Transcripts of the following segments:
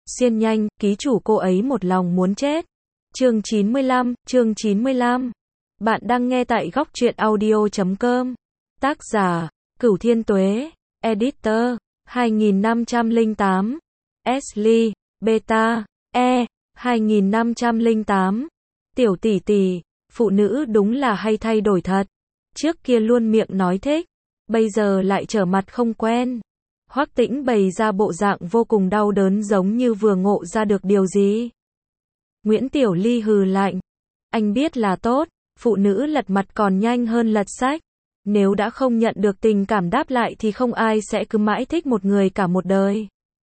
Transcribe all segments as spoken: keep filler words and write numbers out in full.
Xiên nhanh, ký chủ cô ấy một lòng muốn chết. Chương chín mươi lăm, chương chín mươi lăm. Bạn đang nghe tại góc truyện audio chấm com. Tác giả, Cửu Thiên Tuế. Editor, hai nghìn năm trăm lẻ tám. Ashley, Beta, E, hai nghìn năm trăm lẻ tám. Tiểu tỷ tỷ, phụ nữ đúng là hay thay đổi thật. Trước kia luôn miệng nói thích, bây giờ lại trở mặt không quen. Hoắc Tĩnh bày ra bộ dạng vô cùng đau đớn giống như vừa ngộ ra được điều gì. Nguyễn Tiểu Ly hừ lạnh. Anh biết là tốt, phụ nữ lật mặt còn nhanh hơn lật sách. Nếu đã không nhận được tình cảm đáp lại thì không ai sẽ cứ mãi thích một người cả một đời.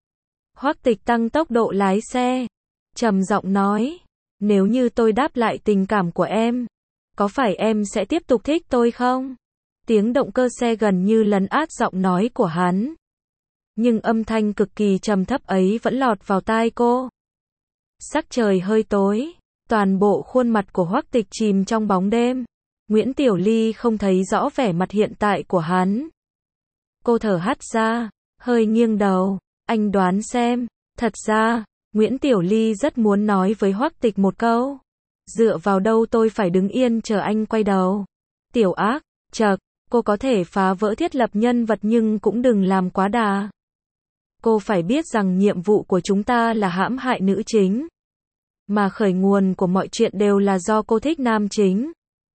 Hoắc Tịch tăng tốc độ lái xe, trầm giọng nói, nếu như tôi đáp lại tình cảm của em, có phải em sẽ tiếp tục thích tôi không? Tiếng động cơ xe gần như lấn át giọng nói của hắn. Nhưng âm thanh cực kỳ trầm thấp ấy vẫn lọt vào tai cô. Sắc trời hơi tối, toàn bộ khuôn mặt của Hoắc Tịch chìm trong bóng đêm. Nguyễn Tiểu Ly không thấy rõ vẻ mặt hiện tại của hắn. Cô thở hắt ra, hơi nghiêng đầu, anh đoán xem, thật ra, Nguyễn Tiểu Ly rất muốn nói với Hoắc Tịch một câu. Dựa vào đâu tôi phải đứng yên chờ anh quay đầu. Tiểu ác, chậc, cô có thể phá vỡ thiết lập nhân vật nhưng cũng đừng làm quá đà. Cô phải biết rằng nhiệm vụ của chúng ta là hãm hại nữ chính. Mà khởi nguồn của mọi chuyện đều là do cô thích nam chính.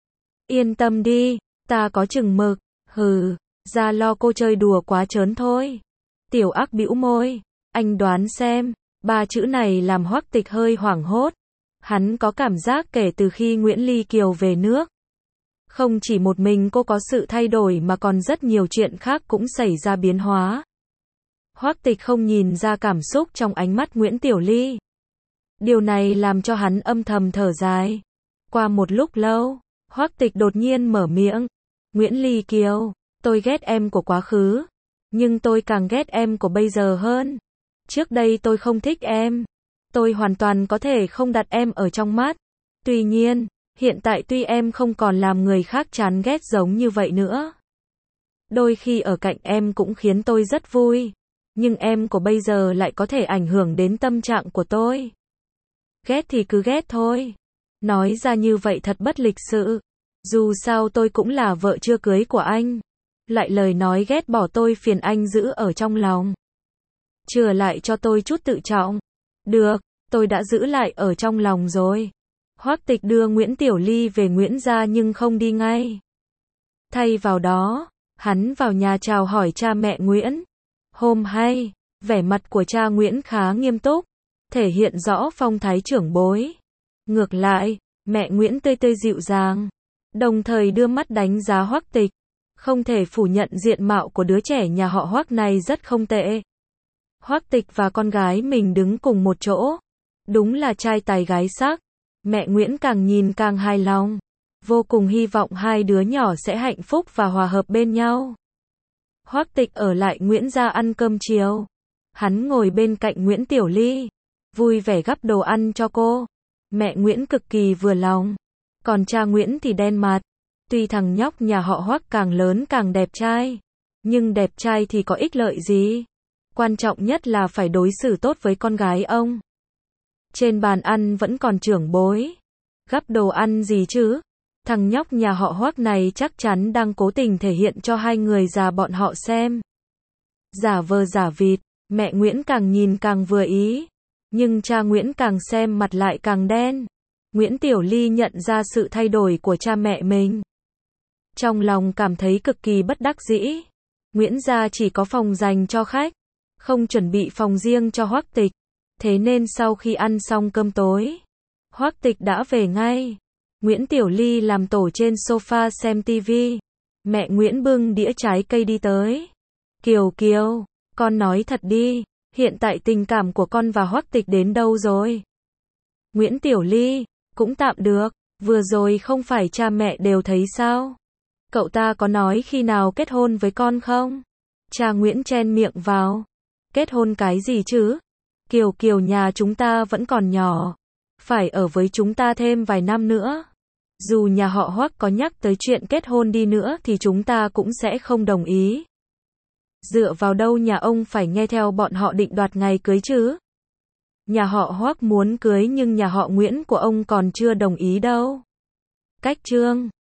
Yên tâm đi, ta có chừng mực, hừ, ra lo cô chơi đùa quá trớn thôi. Tiểu ác bĩu môi, anh đoán xem, ba chữ này làm Hoắc Tịch hơi hoảng hốt. Hắn có cảm giác kể từ khi Nguyễn Ly Kiều về nước, không chỉ một mình cô có sự thay đổi mà còn rất nhiều chuyện khác cũng xảy ra biến hóa. Hoắc Tịch không nhìn ra cảm xúc trong ánh mắt Nguyễn Tiểu Ly. Điều này làm cho hắn âm thầm thở dài. Qua một lúc lâu, Hoắc Tịch đột nhiên mở miệng. Nguyễn Ly Kiều, tôi ghét em của quá khứ, nhưng tôi càng ghét em của bây giờ hơn. Trước đây tôi không thích em. Tôi hoàn toàn có thể không đặt em ở trong mắt. Tuy nhiên, hiện tại tuy em không còn làm người khác chán ghét giống như vậy nữa. Đôi khi ở cạnh em cũng khiến tôi rất vui. Nhưng em của bây giờ lại có thể ảnh hưởng đến tâm trạng của tôi. Ghét thì cứ ghét thôi. Nói ra như vậy thật bất lịch sự. Dù sao tôi cũng là vợ chưa cưới của anh. Lại lời nói ghét bỏ tôi phiền anh giữ ở trong lòng. Chừa lại cho tôi chút tự trọng. Được, tôi đã giữ lại ở trong lòng rồi. Hoắc Tịch đưa Nguyễn Tiểu Ly về Nguyễn gia nhưng không đi ngay. Thay vào đó, hắn vào nhà chào hỏi cha mẹ Nguyễn. Hôm hay, vẻ mặt của cha Nguyễn khá nghiêm túc, thể hiện rõ phong thái trưởng bối. Ngược lại, mẹ Nguyễn tươi tươi dịu dàng, đồng thời đưa mắt đánh giá Hoắc Tịch. Không thể phủ nhận diện mạo của đứa trẻ nhà họ Hoắc này rất không tệ. Hoắc Tịch và con gái mình đứng cùng một chỗ, đúng là trai tài gái sắc. Mẹ Nguyễn càng nhìn càng hài lòng, vô cùng hy vọng hai đứa nhỏ sẽ hạnh phúc và hòa hợp bên nhau. Hoắc Tịch ở lại Nguyễn gia ăn cơm chiều. Hắn ngồi bên cạnh Nguyễn Tiểu Ly, vui vẻ gắp đồ ăn cho cô. Mẹ Nguyễn cực kỳ vừa lòng, còn cha Nguyễn thì đen mặt. Tuy thằng nhóc nhà họ Hoắc càng lớn càng đẹp trai, nhưng đẹp trai thì có ích lợi gì? Quan trọng nhất là phải đối xử tốt với con gái ông. Trên bàn ăn vẫn còn trưởng bối. Gắp đồ ăn gì chứ? Thằng nhóc nhà họ Hoắc này chắc chắn đang cố tình thể hiện cho hai người già bọn họ xem. Giả vờ giả vịt, mẹ Nguyễn càng nhìn càng vừa ý. Nhưng cha Nguyễn càng xem mặt lại càng đen. Nguyễn Tiểu Ly nhận ra sự thay đổi của cha mẹ mình. Trong lòng cảm thấy cực kỳ bất đắc dĩ. Nguyễn gia chỉ có phòng dành cho khách, không chuẩn bị phòng riêng cho Hoắc Tịch. Thế nên sau khi ăn xong cơm tối, Hoắc Tịch đã về ngay. Nguyễn Tiểu Ly làm tổ trên sofa xem tivi. Mẹ Nguyễn bưng đĩa trái cây đi tới. Kiều Kiều, con nói thật đi, hiện tại tình cảm của con và Hoắc Tịch đến đâu rồi? Nguyễn Tiểu Ly, cũng tạm được, vừa rồi không phải cha mẹ đều thấy sao? Cậu ta có nói khi nào kết hôn với con không? Cha Nguyễn chen miệng vào. Kết hôn cái gì chứ? Kiều Kiều nhà chúng ta vẫn còn nhỏ, phải ở với chúng ta thêm vài năm nữa. Dù nhà họ Hoắc có nhắc tới chuyện kết hôn đi nữa thì chúng ta cũng sẽ không đồng ý. Dựa vào đâu nhà ông phải nghe theo bọn họ định đoạt ngày cưới chứ? Nhà họ Hoắc muốn cưới nhưng nhà họ Nguyễn của ông còn chưa đồng ý đâu. Cách chương